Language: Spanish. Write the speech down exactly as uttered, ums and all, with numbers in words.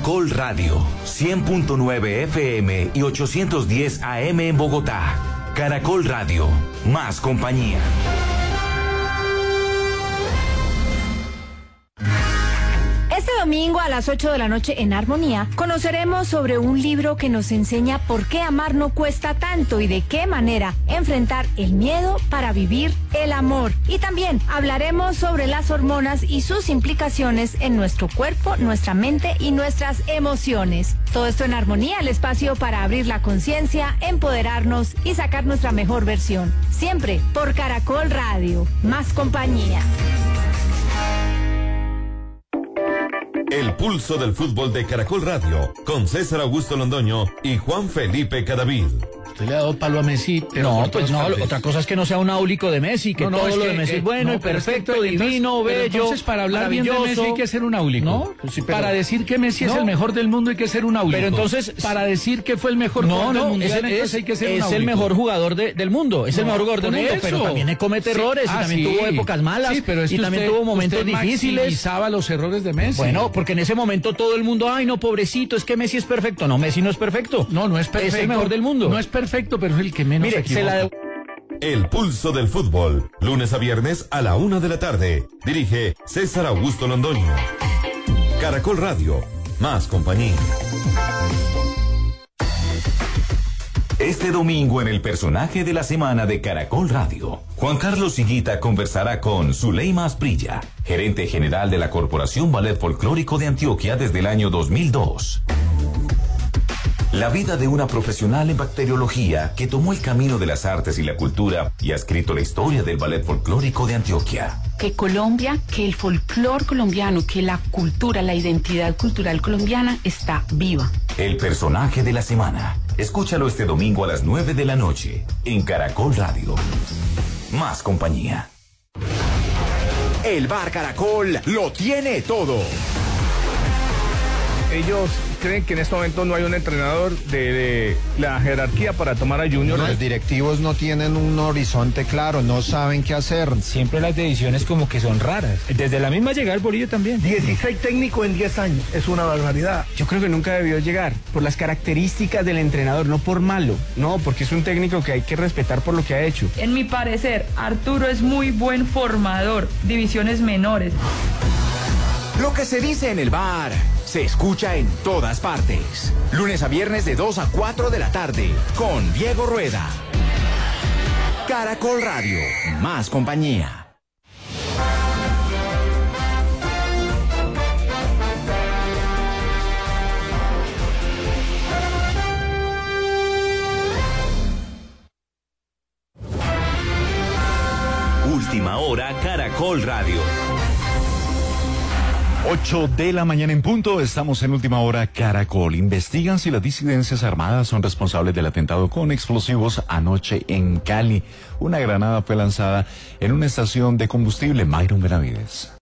Caracol Radio, cien punto nueve F M y ochocientos diez A M en Bogotá. Caracol Radio, más compañía. Este domingo a las ocho de la noche en Armonía conoceremos sobre un libro que nos enseña por qué amar no cuesta tanto y de qué manera enfrentar el miedo para vivir el amor. Y también hablaremos sobre las hormonas y sus implicaciones en nuestro cuerpo, nuestra mente y nuestras emociones. Todo esto en Armonía, el espacio para abrir la conciencia, empoderarnos y sacar nuestra mejor versión. Siempre por Caracol Radio, más compañía. El pulso del fútbol de Caracol Radio, con César Augusto Londoño y Juan Felipe Cadavid. Usted le ha dado palo a Messi, pero no, pues no, partes. Otra cosa es que no sea un áulico de Messi, que no, no, todo es lo que, de Messi es bueno, no, y perfecto, es que, divino, entonces, bello. Entonces, para hablar bien de Messi hay que ser un áulico. No, pues sí, pero, para decir que Messi no, es el mejor del mundo hay que ser un áulico. Pero entonces, para decir que fue el mejor no, jugador no, del mundial, es, entonces hay que ser es un áulico. Es el mejor jugador de, del mundo, es no, el mejor jugador del mundo, eso. Pero también comete errores, sí, ah, y también sí. tuvo épocas malas, sí, pero es que y también usted, tuvo momentos usted difíciles. Maximizaba los errores de Messi. Bueno, porque en ese momento todo el mundo, ay, no, pobrecito, es que Messi es perfecto. No, Messi no es perfecto. No, no es perfecto. Es el mejor del mundo. No es perfecto, pero es el que menos Mire, se equivoca. Se la... El pulso del fútbol, lunes a viernes a la una de la tarde. Dirige César Augusto Londoño. Caracol Radio, más compañía. Este domingo en el personaje de la semana de Caracol Radio, Juan Carlos Higuita conversará con Zuleima Asprilla, gerente general de la Corporación Ballet Folclórico de Antioquia desde el año dos mil dos. La vida de una profesional en bacteriología que tomó el camino de las artes y la cultura y ha escrito la historia del ballet folclórico de Antioquia. Que Colombia, que el folclor colombiano, que la cultura, la identidad cultural colombiana está viva. El personaje de la semana. Escúchalo este domingo a las nueve de la noche en Caracol Radio. Más compañía. El Bar Caracol lo tiene todo. Ellos creen que en este momento no hay un entrenador de, de la jerarquía para tomar a Junior. Los directivos no tienen un horizonte claro, no saben qué hacer. Siempre las decisiones como que son raras. Desde la misma llegada al Bolillo también. dieciséis técnicos en diez años, es una barbaridad. Yo creo que nunca debió llegar, por las características del entrenador, no por malo, no, porque es un técnico que hay que respetar por lo que ha hecho. En mi parecer, Arturo es muy buen formador, divisiones menores. Lo que se dice en el bar se escucha en todas partes. Lunes a viernes de dos a cuatro de la tarde con Diego Rueda. Caracol Radio, más compañía. Última hora, Caracol Radio. ocho de la mañana en punto, estamos en Última Hora Caracol. Investigan si las disidencias armadas son responsables del atentado con explosivos anoche en Cali. Una granada fue lanzada en una estación de combustible. Myron Benavides.